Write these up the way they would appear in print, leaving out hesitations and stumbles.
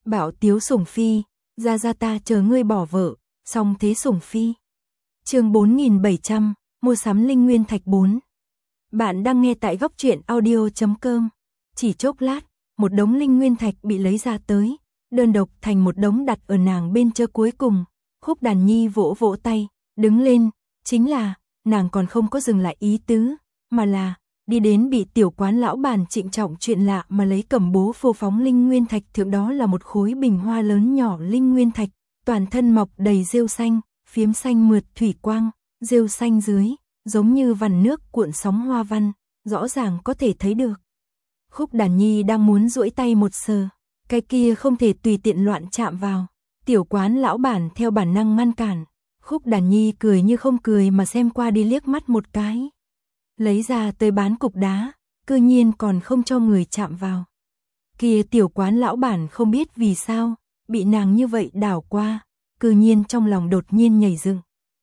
Bảo Tiếu sủng phi, ra ta chờ ngươi bỏ vợ, song thế sủng phi. Chương 4700, mua sắm linh nguyên thạch 4. Bạn đang nghe tại góc truyện audio.com. Chỉ chốc lát, một đống linh nguyên thạch bị lấy ra tới, đơn độc thành một đống đặt ở nàng bên chơ cuối cùng. Khúc Đàn Nhi vỗ vỗ tay, đứng lên, chính là, nàng còn không có dừng lại ý tứ, mà là đi đến bị tiểu quán lão bản trịnh trọng chuyện lạ mà lấy cầm bố phô phóng linh nguyên thạch, thượng đó là một khối bình hoa lớn nhỏ linh nguyên thạch, toàn thân mọc đầy rêu xanh, phiếm xanh mượt thủy quang, rêu xanh dưới, giống như vằn nước cuộn sóng hoa văn, rõ ràng có thể thấy được. Khúc Đàn Nhi đang muốn duỗi tay một sờ, cái kia không thể tùy tiện loạn chạm vào. Tiểu quán lão bản theo bản năng ngăn cản. Khúc Đàn Nhi cười như không cười mà xem qua đi liếc mắt một cái. Lấy ra tới bán cục đá, cư nhiên còn không cho người chạm vào. Kia tiểu quán lão bản không biết vì sao, bị nàng như vậy đảo qua, cư nhiên trong lòng đột nhiên nhảy dựng.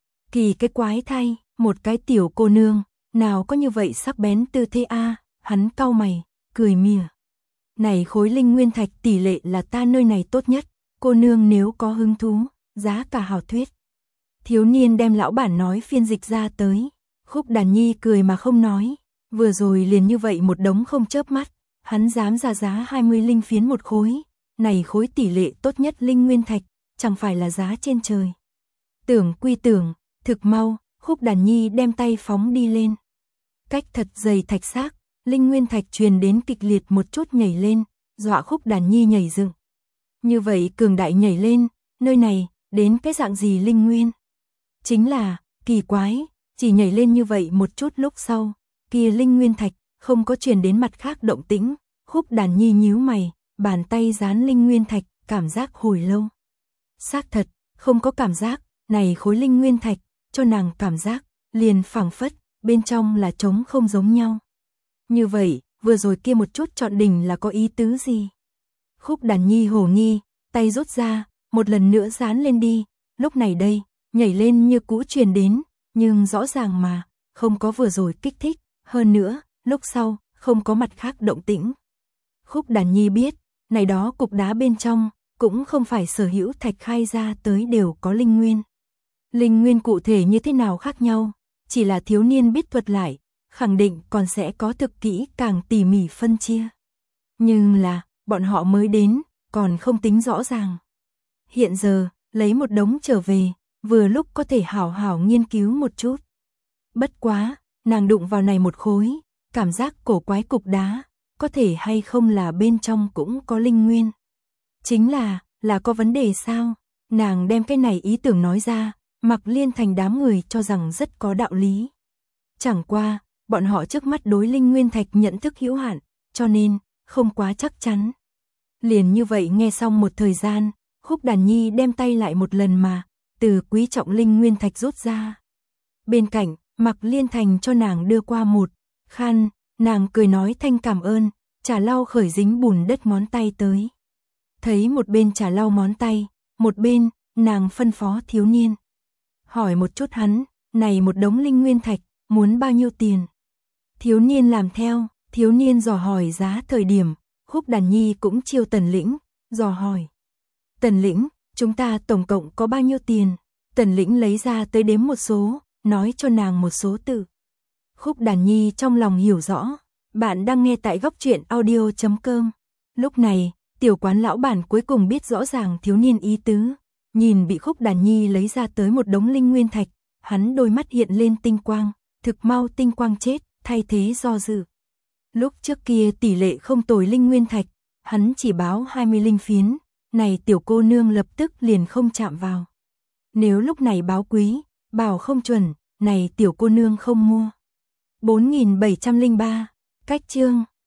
Kỳ cái quái thay, một cái tiểu cô nương, nào có như vậy sắc bén tư thế a, hắn cau mày, cười mỉa. Này khối linh nguyên thạch tỷ lệ là ta nơi này tốt nhất, cô nương nếu có hứng thú, giá cả hảo thuyết. Thiếu niên đem lão bản nói phiên dịch ra tới. Khúc Đàn Nhi cười mà không nói, vừa rồi liền như vậy một đống không chớp mắt, hắn dám ra giá 20 linh phiến một khối, này khối tỷ lệ tốt nhất linh nguyên thạch, chẳng phải là giá trên trời. Tưởng quy tưởng, thực mau, Khúc Đàn Nhi đem tay phóng đi lên. Cách thật dày thạch xác, linh nguyên thạch truyền đến kịch liệt một chút nhảy lên, dọa Khúc Đàn Nhi nhảy dựng. Như vậy cường đại nhảy lên, nơi này, đến cái dạng gì linh nguyên? Chính là, kỳ quái, chỉ nhảy lên như vậy một chút lúc sau, kia linh nguyên thạch, không có truyền đến mặt khác động tĩnh. Khúc Đàn Nhi nhíu mày, bàn tay dán linh nguyên thạch, cảm giác hồi lâu. Xác thật, không có cảm giác, này khối linh nguyên thạch, cho nàng cảm giác, liền phảng phất, bên trong là trống không giống nhau. Như vậy, vừa rồi kia một chút chọn đỉnh là có ý tứ gì? Khúc Đàn Nhi hồ nghi, tay rút ra, một lần nữa dán lên đi, lúc này đây, nhảy lên như cũ truyền đến, nhưng rõ ràng mà, không có vừa rồi kích thích, hơn nữa, lúc sau, không có mặt khác động tĩnh. Khúc Đàn Nhi biết, này đó cục đá bên trong, cũng không phải sở hữu thạch khai ra tới đều có linh nguyên. Linh nguyên cụ thể như thế nào khác nhau, chỉ là thiếu niên biết thuật lại, khẳng định còn sẽ có thực kỹ càng tỉ mỉ phân chia. Nhưng là, bọn họ mới đến, còn không tính rõ ràng. Hiện giờ, lấy một đống trở về, vừa lúc có thể hảo hảo nghiên cứu một chút. Bất quá, nàng đụng vào này một khối, cảm giác cổ quái cục đá, có thể hay không là bên trong cũng có linh nguyên. Chính là có vấn đề sao? Nàng đem cái này ý tưởng nói ra, Mặc Liên Thành đám người cho rằng rất có đạo lý. Chẳng qua, bọn họ trước mắt đối linh nguyên thạch nhận thức hữu hạn, cho nên, không quá chắc chắn. Liền như vậy nghe xong một thời gian, Khúc Đàn Nhi đem tay lại một lần mà, từ quý trọng linh nguyên thạch rút ra. Bên cạnh, Mặc Liên Thành cho nàng đưa qua một khăn, nàng cười nói thanh cảm ơn, trà lau khởi dính bùn đất ngón tay tới. Thấy một bên trà lau ngón tay, một bên, nàng phân phó thiếu niên. Hỏi một chút hắn, này một đống linh nguyên thạch, muốn bao nhiêu tiền? Thiếu niên làm theo, thiếu niên dò hỏi giá thời điểm, Khúc Đàn Nhi cũng chiêu Tần Lĩnh, dò hỏi. Tần Lĩnh, chúng ta tổng cộng có bao nhiêu tiền? Tần Lĩnh lấy ra tới đếm một số, nói cho nàng một số tự. Khúc Đàn Nhi trong lòng hiểu rõ, bạn đang nghe tại góc truyện audio.com. Lúc này, tiểu quán lão bản cuối cùng biết rõ ràng thiếu niên ý tứ, nhìn bị Khúc Đàn Nhi lấy ra tới một đống linh nguyên thạch, hắn đôi mắt hiện lên tinh quang, thực mau tinh quang chết, thay thế do dự. Lúc trước kia tỷ lệ không tồi linh nguyên thạch, hắn chỉ báo 20 linh phiến, này tiểu cô nương lập tức liền không chạm vào. Nếu lúc này báo quý, bảo không chuẩn, này tiểu cô nương không mua. 4703, cách chương